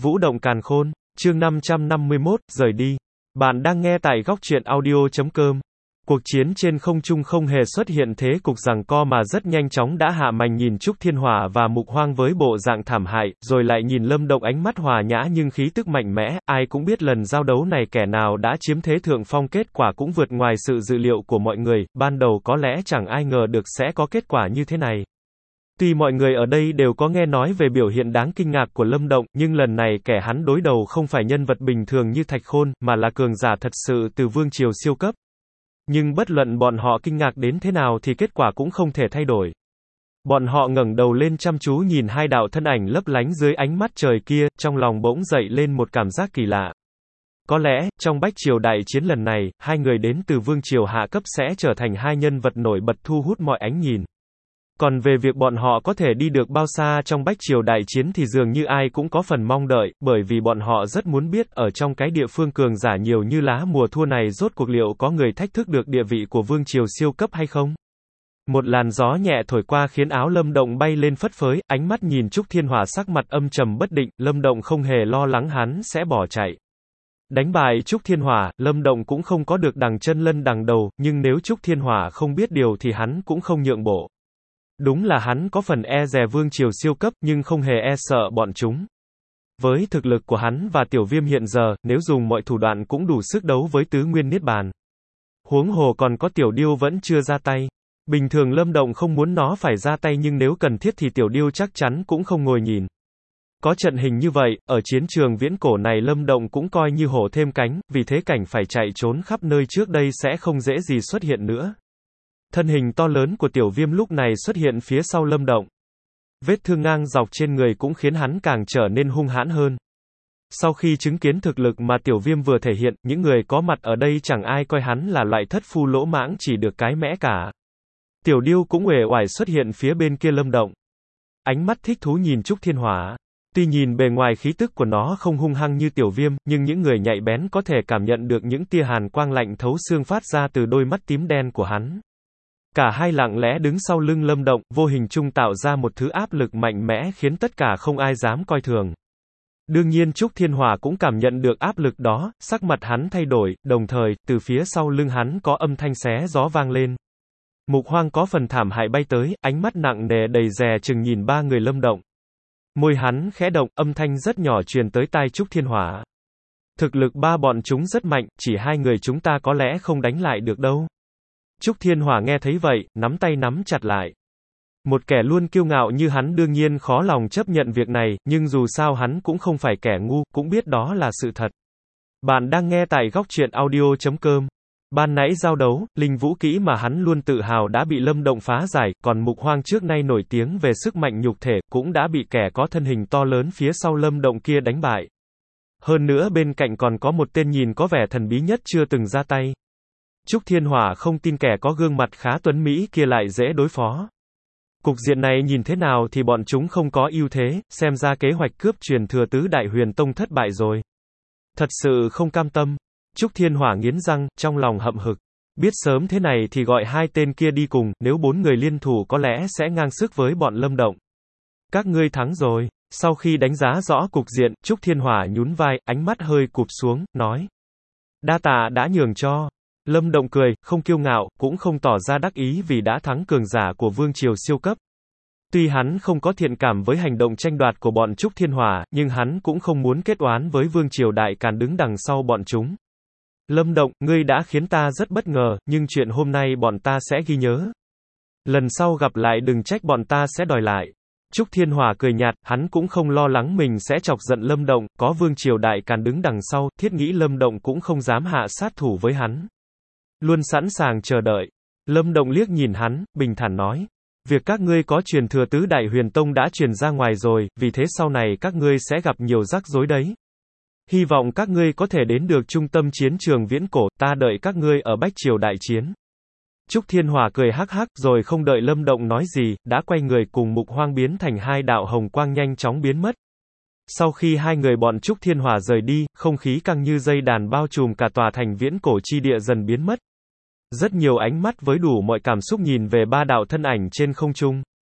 Vũ động càn khôn, chương 551, rời đi. Bạn đang nghe tại góc truyện audio.com. Cuộc chiến trên không trung không hề xuất hiện thế cục giằng co mà rất nhanh chóng đã hạ màn, nhìn Trúc Thiên Hỏa và Mục Hoang với bộ dạng thảm hại, rồi lại nhìn Lâm Động ánh mắt hòa nhã nhưng khí tức mạnh mẽ, ai cũng biết lần giao đấu này kẻ nào đã chiếm thế thượng phong, kết quả cũng vượt ngoài sự dự liệu của mọi người, ban đầu có lẽ chẳng ai ngờ được sẽ có kết quả như thế này. Tuy mọi người ở đây đều có nghe nói về biểu hiện đáng kinh ngạc của Lâm Động, nhưng lần này kẻ hắn đối đầu không phải nhân vật bình thường như Thạch Khôn, mà là cường giả thật sự từ vương triều siêu cấp. Nhưng bất luận bọn họ kinh ngạc đến thế nào thì kết quả cũng không thể thay đổi. Bọn họ ngẩng đầu lên chăm chú nhìn hai đạo thân ảnh lấp lánh dưới ánh mắt trời kia, trong lòng bỗng dậy lên một cảm giác kỳ lạ. Có lẽ, trong Bách Triều đại chiến lần này, hai người đến từ vương triều hạ cấp sẽ trở thành hai nhân vật nổi bật thu hút mọi ánh nhìn. Còn về việc bọn họ có thể đi được bao xa trong Bách Triều đại chiến thì dường như ai cũng có phần mong đợi, bởi vì bọn họ rất muốn biết, ở trong cái địa phương cường giả nhiều như lá mùa thu này rốt cuộc liệu có người thách thức được địa vị của vương triều siêu cấp hay không? Một làn gió nhẹ thổi qua khiến áo Lâm Động bay lên phất phới, ánh mắt nhìn Trúc Thiên Hỏa sắc mặt âm trầm bất định, Lâm Động không hề lo lắng hắn sẽ bỏ chạy. Đánh bại Trúc Thiên Hỏa, Lâm Động cũng không có được đằng chân lân đằng đầu, nhưng nếu Trúc Thiên Hỏa không biết điều thì hắn cũng không nhượng bộ. Đúng là hắn có phần e dè vương triều siêu cấp, nhưng không hề e sợ bọn chúng. Với thực lực của hắn và Tiểu Viêm hiện giờ, nếu dùng mọi thủ đoạn cũng đủ sức đấu với tứ nguyên niết bàn. Huống hồ còn có Tiểu Điêu vẫn chưa ra tay. Bình thường Lâm Động không muốn nó phải ra tay, nhưng nếu cần thiết thì Tiểu Điêu chắc chắn cũng không ngồi nhìn. Có trận hình như vậy, ở chiến trường viễn cổ này Lâm Động cũng coi như hổ thêm cánh, vì thế cảnh phải chạy trốn khắp nơi trước đây sẽ không dễ gì xuất hiện nữa. Thân hình to lớn của Tiểu Viêm lúc này xuất hiện phía sau Lâm Động. Vết thương ngang dọc trên người cũng khiến hắn càng trở nên hung hãn hơn. Sau khi chứng kiến thực lực mà Tiểu Viêm vừa thể hiện, những người có mặt ở đây chẳng ai coi hắn là loại thất phu lỗ mãng chỉ được cái mẽ cả. Tiểu Điêu cũng uể oải xuất hiện phía bên kia Lâm Động. Ánh mắt thích thú nhìn Trúc Thiên Hỏa. Tuy nhìn bề ngoài khí tức của nó không hung hăng như Tiểu Viêm, nhưng những người nhạy bén có thể cảm nhận được những tia hàn quang lạnh thấu xương phát ra từ đôi mắt tím đen của hắn. Cả hai lặng lẽ đứng sau lưng Lâm Động, vô hình chung tạo ra một thứ áp lực mạnh mẽ khiến tất cả không ai dám coi thường. Đương nhiên Trúc Thiên Hỏa cũng cảm nhận được áp lực đó, sắc mặt hắn thay đổi, đồng thời, từ phía sau lưng hắn có âm thanh xé gió vang lên. Mục Hoang có phần thảm hại bay tới, ánh mắt nặng nề đầy dè chừng nhìn ba người Lâm Động. Môi hắn khẽ động, âm thanh rất nhỏ truyền tới tai Trúc Thiên Hỏa. Thực lực ba bọn chúng rất mạnh, chỉ hai người chúng ta có lẽ không đánh lại được đâu. Trúc Thiên Hỏa nghe thấy vậy, nắm tay nắm chặt lại. Một kẻ luôn kiêu ngạo như hắn đương nhiên khó lòng chấp nhận việc này, nhưng dù sao hắn cũng không phải kẻ ngu, cũng biết đó là sự thật. Bạn đang nghe tại góc truyện audio.com. Ban nãy giao đấu, linh vũ kỹ mà hắn luôn tự hào đã bị Lâm Động phá giải, còn Mục Hoang trước nay nổi tiếng về sức mạnh nhục thể, cũng đã bị kẻ có thân hình to lớn phía sau Lâm Động kia đánh bại. Hơn nữa bên cạnh còn có một tên nhìn có vẻ thần bí nhất chưa từng ra tay. Trúc Thiên Hỏa không tin kẻ có gương mặt khá tuấn mỹ kia lại dễ đối phó. Cục diện này nhìn thế nào thì bọn chúng không có ưu thế, xem ra kế hoạch cướp truyền thừa tứ đại huyền tông thất bại rồi. Thật sự không cam tâm. Trúc Thiên Hỏa nghiến răng, trong lòng hậm hực. Biết sớm thế này thì gọi hai tên kia đi cùng, nếu bốn người liên thủ có lẽ sẽ ngang sức với bọn Lâm Động. Các ngươi thắng rồi. Sau khi đánh giá rõ cục diện, Trúc Thiên Hỏa nhún vai, ánh mắt hơi cụp xuống, nói. Đa tạ đã nhường cho. Lâm Động cười, không kiêu ngạo, cũng không tỏ ra đắc ý vì đã thắng cường giả của vương triều siêu cấp. Tuy hắn không có thiện cảm với hành động tranh đoạt của bọn Trúc Thiên Hỏa, nhưng hắn cũng không muốn kết oán với vương triều đại càn đứng đằng sau bọn chúng. Lâm Động, ngươi đã khiến ta rất bất ngờ, nhưng chuyện hôm nay bọn ta sẽ ghi nhớ. Lần sau gặp lại đừng trách bọn ta sẽ đòi lại. Trúc Thiên Hỏa cười nhạt, hắn cũng không lo lắng mình sẽ chọc giận Lâm Động, có vương triều đại càn đứng đằng sau, thiết nghĩ Lâm Động cũng không dám hạ sát thủ với hắn. Luôn sẵn sàng chờ đợi. Lâm Động liếc nhìn hắn, bình thản nói. Việc các ngươi có truyền thừa tứ đại huyền tông đã truyền ra ngoài rồi, vì thế sau này các ngươi sẽ gặp nhiều rắc rối đấy. Hy vọng các ngươi có thể đến được trung tâm chiến trường viễn cổ, ta đợi các ngươi ở Bách Triều đại chiến. Trúc Thiên Hỏa cười hắc hắc, rồi không đợi Lâm Động nói gì, đã quay người cùng Mục Hoang biến thành hai đạo hồng quang nhanh chóng biến mất. Sau khi hai người bọn Trúc Thiên Hỏa rời đi, không khí căng như dây đàn bao trùm cả tòa thành viễn cổ chi địa dần biến mất. Rất nhiều ánh mắt với đủ mọi cảm xúc nhìn về ba đạo thân ảnh trên không trung.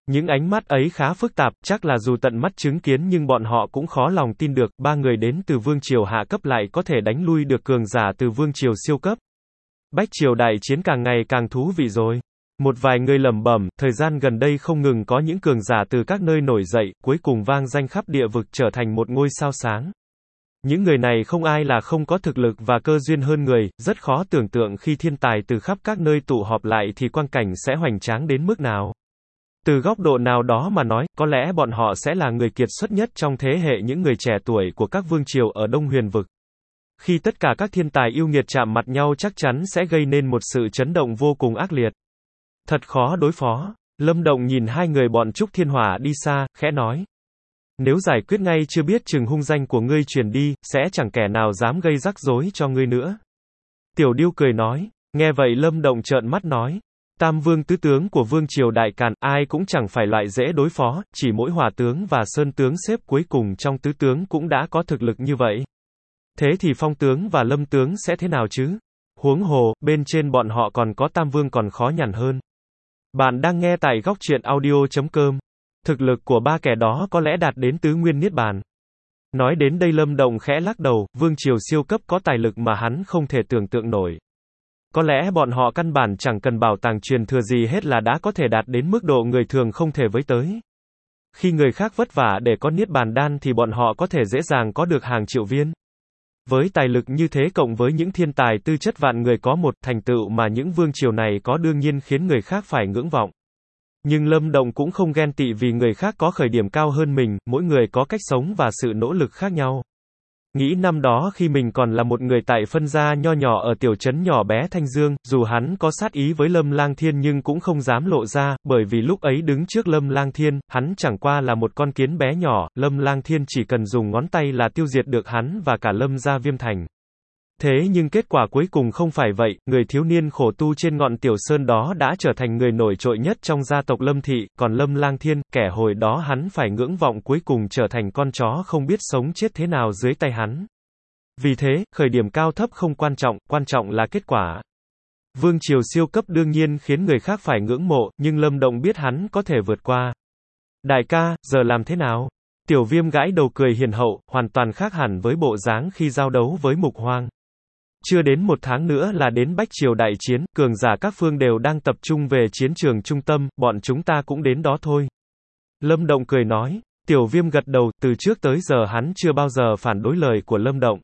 Những ánh mắt ấy khá phức tạp, chắc là dù tận mắt chứng kiến nhưng bọn họ cũng khó lòng tin được, ba người đến từ vương triều hạ cấp lại có thể đánh lui được cường giả từ vương triều siêu cấp. Bách triều đại chiến càng ngày càng thú vị rồi. Một vài người lẩm bẩm, thời gian gần đây không ngừng có những cường giả từ các nơi nổi dậy, cuối cùng vang danh khắp địa vực trở thành một ngôi sao sáng. Những người này không ai là không có thực lực và cơ duyên hơn người, rất khó tưởng tượng khi thiên tài từ khắp các nơi tụ họp lại thì quang cảnh sẽ hoành tráng đến mức nào. Từ góc độ nào đó mà nói, có lẽ bọn họ sẽ là người kiệt xuất nhất trong thế hệ những người trẻ tuổi của các vương triều ở Đông Huyền vực. Khi tất cả các thiên tài yêu nghiệt chạm mặt nhau chắc chắn sẽ gây nên một sự chấn động vô cùng ác liệt. Thật khó đối phó. Lâm Động nhìn hai người bọn Trúc Thiên Hỏa đi xa, khẽ nói. Nếu giải quyết ngay chưa biết chừng hung danh của ngươi truyền đi, sẽ chẳng kẻ nào dám gây rắc rối cho ngươi nữa. Tiểu Điêu cười nói. Nghe vậy Lâm Động trợn mắt nói. Tam vương tứ tướng của vương triều Đại Càn, ai cũng chẳng phải loại dễ đối phó, chỉ mỗi hỏa tướng và sơn tướng xếp cuối cùng trong tứ tướng cũng đã có thực lực như vậy. Thế thì phong tướng và lâm tướng sẽ thế nào chứ? Huống hồ, bên trên bọn họ còn có tam vương còn khó nhằn hơn. Bạn đang nghe tại góc truyện audio.com. Thực lực của ba kẻ đó có lẽ đạt đến tứ nguyên niết bàn. Nói đến đây Lâm Động khẽ lắc đầu, vương triều siêu cấp có tài lực mà hắn không thể tưởng tượng nổi. Có lẽ bọn họ căn bản chẳng cần bảo tàng truyền thừa gì hết là đã có thể đạt đến mức độ người thường không thể với tới. Khi người khác vất vả để có niết bàn đan thì bọn họ có thể dễ dàng có được hàng triệu viên. Với tài lực như thế cộng với những thiên tài tư chất vạn người có một thành tựu mà những vương triều này có đương nhiên khiến người khác phải ngưỡng vọng. Nhưng Lâm Động cũng không ghen tị vì người khác có khởi điểm cao hơn mình, mỗi người có cách sống và sự nỗ lực khác nhau. Nghĩ năm đó khi mình còn là một người tại phân gia nho nhỏ ở tiểu trấn nhỏ bé Thanh Dương, dù hắn có sát ý với Lâm Lang Thiên nhưng cũng không dám lộ ra, bởi vì lúc ấy đứng trước Lâm Lang Thiên, hắn chẳng qua là một con kiến bé nhỏ, Lâm Lang Thiên chỉ cần dùng ngón tay là tiêu diệt được hắn và cả Lâm gia Viêm Thành. Thế nhưng kết quả cuối cùng không phải vậy, người thiếu niên khổ tu trên ngọn tiểu sơn đó đã trở thành người nổi trội nhất trong gia tộc Lâm thị, còn Lâm Lang Thiên, kẻ hồi đó hắn phải ngưỡng vọng cuối cùng trở thành con chó không biết sống chết thế nào dưới tay hắn. Vì thế, khởi điểm cao thấp không quan trọng là kết quả. Vương triều siêu cấp đương nhiên khiến người khác phải ngưỡng mộ, nhưng Lâm Động biết hắn có thể vượt qua. Đại ca, giờ làm thế nào? Tiểu Viêm gãi đầu cười hiền hậu, hoàn toàn khác hẳn với bộ dáng khi giao đấu với Mục Hoang. Chưa đến một tháng nữa là đến Bách triều đại chiến, cường giả các phương đều đang tập trung về chiến trường trung tâm, bọn chúng ta cũng đến đó thôi. Lâm Động cười nói. Tiểu Viêm gật đầu, từ trước tới giờ hắn chưa bao giờ phản đối lời của Lâm Động.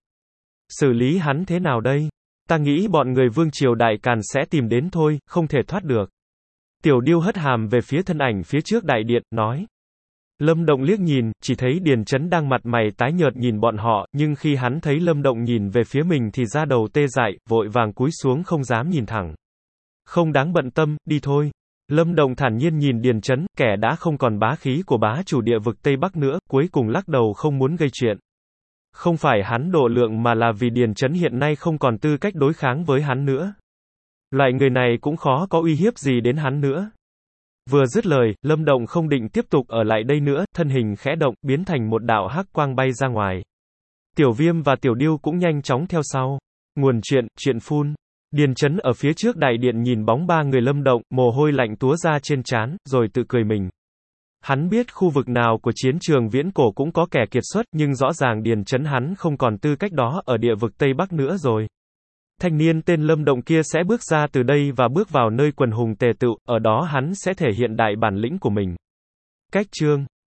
Xử lý hắn thế nào đây? Ta nghĩ bọn người vương triều Đại Càn sẽ tìm đến thôi, không thể thoát được. Tiểu Điêu hất hàm về phía thân ảnh phía trước đại điện, nói. Lâm Động liếc nhìn, chỉ thấy Điền Chấn đang mặt mày tái nhợt nhìn bọn họ, nhưng khi hắn thấy Lâm Động nhìn về phía mình thì da đầu tê dại, vội vàng cúi xuống không dám nhìn thẳng. Không đáng bận tâm, đi thôi. Lâm Động thản nhiên nhìn Điền Chấn, kẻ đã không còn bá khí của bá chủ địa vực Tây Bắc nữa, cuối cùng lắc đầu không muốn gây chuyện. Không phải hắn độ lượng mà là vì Điền Chấn hiện nay không còn tư cách đối kháng với hắn nữa. Loại người này cũng khó có uy hiếp gì đến hắn nữa. Vừa dứt lời, Lâm Động không định tiếp tục ở lại đây nữa, thân hình khẽ động, biến thành một đạo hắc quang bay ra ngoài. Tiểu Viêm và Tiểu Điêu cũng nhanh chóng theo sau. Nguồn chuyện phun. Điền Chấn ở phía trước đại điện nhìn bóng ba người Lâm Động, mồ hôi lạnh túa ra trên trán, rồi tự cười mình. Hắn biết khu vực nào của chiến trường viễn cổ cũng có kẻ kiệt xuất, nhưng rõ ràng Điền Chấn hắn không còn tư cách đó ở địa vực Tây Bắc nữa rồi. Thanh niên tên Lâm Động kia sẽ bước ra từ đây và bước vào nơi quần hùng tề tựu, ở đó hắn sẽ thể hiện đại bản lĩnh của mình. Cách chương